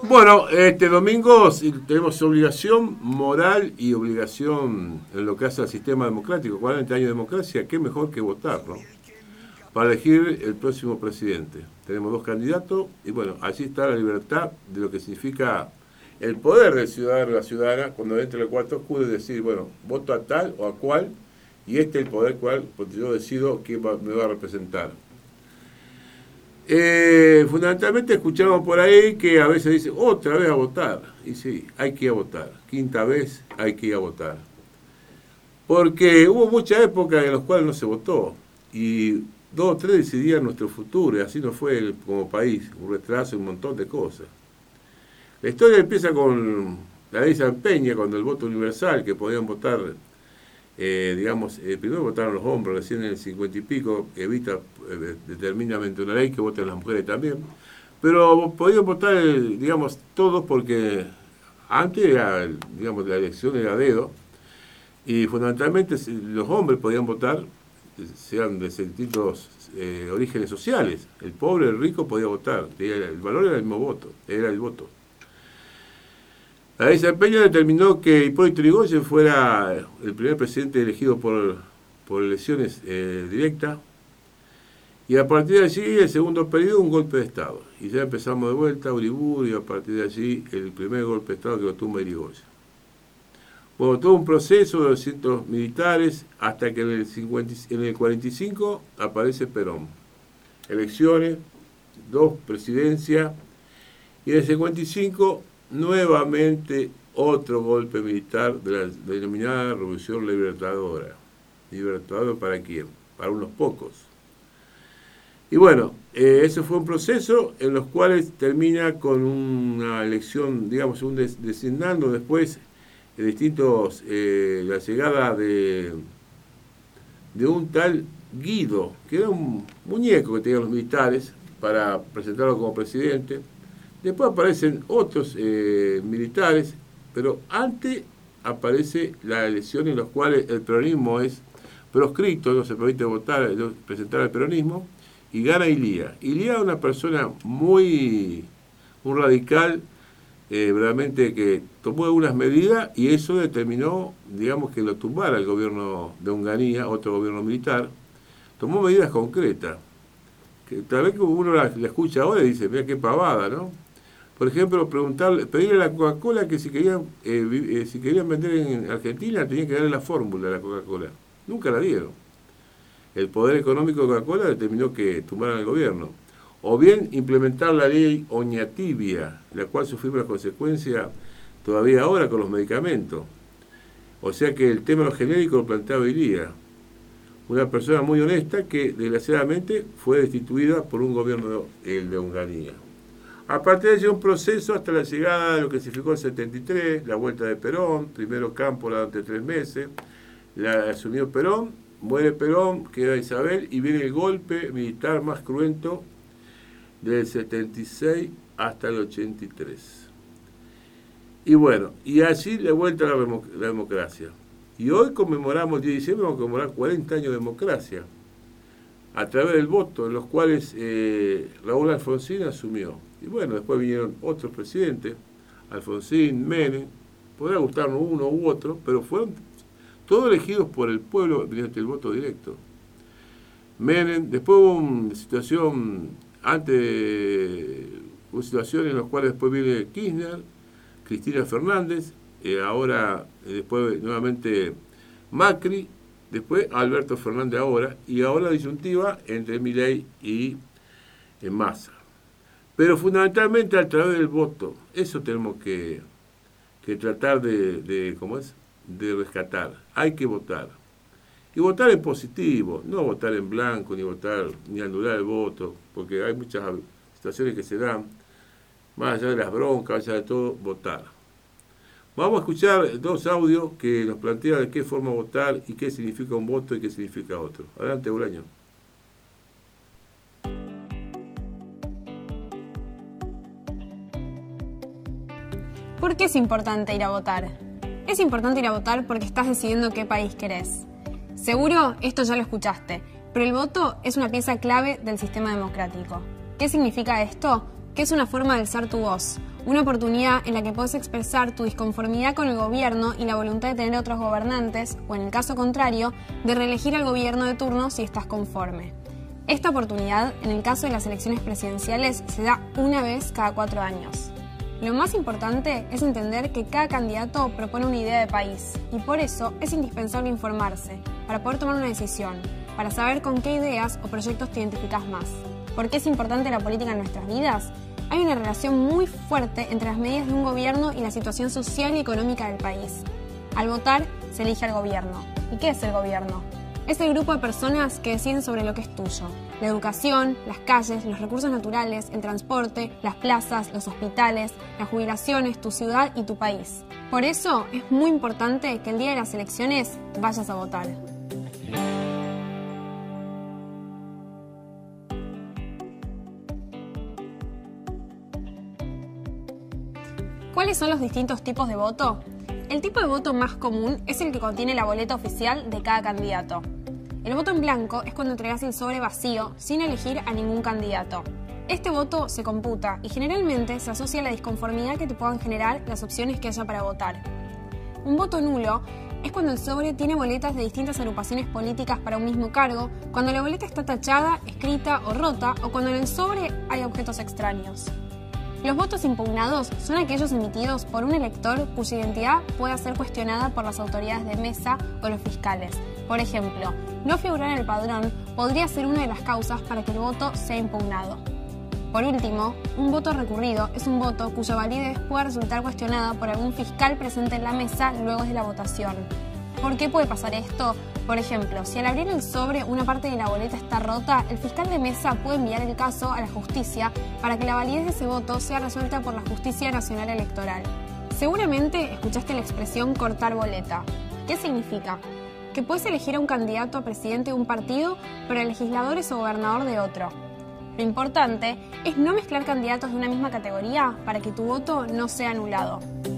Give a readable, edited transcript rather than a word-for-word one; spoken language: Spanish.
Bueno, este domingo tenemos obligación moral y obligación en lo que hace al sistema democrático. 40 años de democracia, qué mejor que votar, ¿no? Para elegir el próximo presidente. Tenemos 2 candidatos y bueno, allí está la libertad de lo que significa el poder del ciudadano o la ciudadana cuando entra el cuarto oscuro y decir, bueno, voto a tal o a cual y este es el poder cual porque yo decido quién me va a representar. Fundamentalmente escuchamos por ahí que a veces dice otra vez a votar. Y sí, hay que ir a votar. 5ª vez hay que ir a votar. Porque hubo muchas épocas en las cuales no se votó. Y 2 o 3 decidían nuestro futuro. Y así nos fue como país. Un retraso y un montón de cosas. La historia empieza con la ley San Peña, cuando el voto universal, que podían votar, primero votaron los hombres, recién en el 50 y pico, evita determinadamente una ley que voten las mujeres también, pero podían votar, todos porque antes la elección era a dedo, y fundamentalmente los hombres podían votar, sean de distintos orígenes sociales, el pobre, el rico podía votar, el valor era el mismo voto, era el voto. La ley San Peña determinó que Hipólito Yrigoyen fuera el primer presidente elegido por elecciones directas, y a partir de allí, el segundo periodo, un golpe de Estado. Y ya empezamos de vuelta, Uriburu, y a partir de allí, el primer golpe de Estado que lo tumba Yrigoyen. Bueno, todo un proceso de 200 militares, hasta que en el 45 aparece Perón. Elecciones, 2 presidencias, y en el 55... nuevamente otro golpe militar de la denominada Revolución Libertadora. ¿Libertadora para quién? Para unos pocos. Y bueno, ese fue un proceso en los cuales termina con una elección, designando después distintos, la llegada de un tal Guido, que era un muñeco que tenían los militares para presentarlo como presidente. Después aparecen otros militares, pero antes aparece la elección en las cuales el peronismo es proscrito, no se permite votar, presentar al peronismo, y gana Ilía. Ilía es una persona un radical, verdaderamente que tomó algunas medidas y eso determinó, que lo tumbara el gobierno de Onganía, otro gobierno militar. Tomó medidas concretas, que tal vez como uno la escucha ahora y dice, mira qué pavada, ¿no? Por ejemplo, pedirle a la Coca-Cola que si querían vender en Argentina tenían que darle la fórmula a la Coca-Cola. Nunca la dieron. El poder económico de Coca-Cola determinó que tumbaran el gobierno. O bien implementar la ley Oñatibia, la cual sufrimos las consecuencias todavía ahora con los medicamentos. O sea que el tema de los genéricos lo planteaba Ilía. Una persona muy honesta que desgraciadamente fue destituida por un gobierno, el de Onganía. A partir de allí un proceso hasta la llegada de lo que significó el 73, la vuelta de Perón, primero Cámpora durante 3 meses, la asumió Perón, muere Perón, queda Isabel y viene el golpe militar más cruento del 76 hasta el 83. Y bueno, y allí le vuelta la democracia. Y hoy conmemoramos, el 10 de diciembre, vamos a conmemorar 40 años de democracia, a través del voto, en los cuales Raúl Alfonsín asumió. Y bueno, después vinieron otros presidentes, Alfonsín, Menem, podrá gustarnos uno u otro, pero fueron todos elegidos por el pueblo mediante el voto directo. Menem, después hubo una situación, hubo situaciones en las cuales después viene Kirchner, Cristina Fernández, después nuevamente Macri, después Alberto Fernández y ahora la disyuntiva entre Milei y Massa. Pero fundamentalmente a través del voto, eso tenemos que tratar de rescatar. Hay que votar. Y votar en positivo, no votar en blanco, ni anular el voto, porque hay muchas situaciones que se dan, más allá de las broncas, más allá de todo, votar. Vamos a escuchar 2 audios que nos plantean de qué forma votar y qué significa un voto y qué significa otro. Adelante, Bolaño. ¿Por qué es importante ir a votar? Es importante ir a votar porque estás decidiendo qué país querés. Seguro esto ya lo escuchaste, pero el voto es una pieza clave del sistema democrático. ¿Qué significa esto? que es una forma de alzar tu voz, una oportunidad en la que puedes expresar tu disconformidad con el gobierno y la voluntad de tener otros gobernantes, o en el caso contrario, de reelegir al gobierno de turno si estás conforme. Esta oportunidad, en el caso de las elecciones presidenciales, se da una vez cada 4 años. Lo más importante es entender que cada candidato propone una idea de país y por eso es indispensable informarse para poder tomar una decisión, para saber con qué ideas o proyectos te identificas más. ¿Por qué es importante la política en nuestras vidas? Hay una relación muy fuerte entre las medidas de un gobierno y la situación social y económica del país. Al votar, se elige al gobierno. ¿Y qué es el gobierno? Es el grupo de personas que deciden sobre lo que es tuyo. La educación, las calles, los recursos naturales, el transporte, las plazas, los hospitales, las jubilaciones, tu ciudad y tu país. Por eso es muy importante que el día de las elecciones vayas a votar. ¿Cuáles son los distintos tipos de voto? El tipo de voto más común es el que contiene la boleta oficial de cada candidato. El voto en blanco es cuando entregas el sobre vacío sin elegir a ningún candidato. Este voto se computa y generalmente se asocia a la disconformidad que te puedan generar las opciones que haya para votar. Un voto nulo es cuando el sobre tiene boletas de distintas agrupaciones políticas para un mismo cargo, cuando la boleta está tachada, escrita o rota o cuando en el sobre hay objetos extraños. Los votos impugnados son aquellos emitidos por un elector cuya identidad pueda ser cuestionada por las autoridades de mesa o los fiscales. Por ejemplo, no figurar en el padrón podría ser una de las causas para que el voto sea impugnado. Por último, un voto recurrido es un voto cuya validez pueda resultar cuestionada por algún fiscal presente en la mesa luego de la votación. ¿Por qué puede pasar esto? Por ejemplo, si al abrir el sobre una parte de la boleta está rota, el fiscal de mesa puede enviar el caso a la justicia para que la validez de ese voto sea resuelta por la Justicia Nacional Electoral. Seguramente escuchaste la expresión cortar boleta. ¿Qué significa? Que puedes elegir a un candidato a presidente de un partido, pero el legislador es o gobernador de otro. Lo importante es no mezclar candidatos de una misma categoría para que tu voto no sea anulado.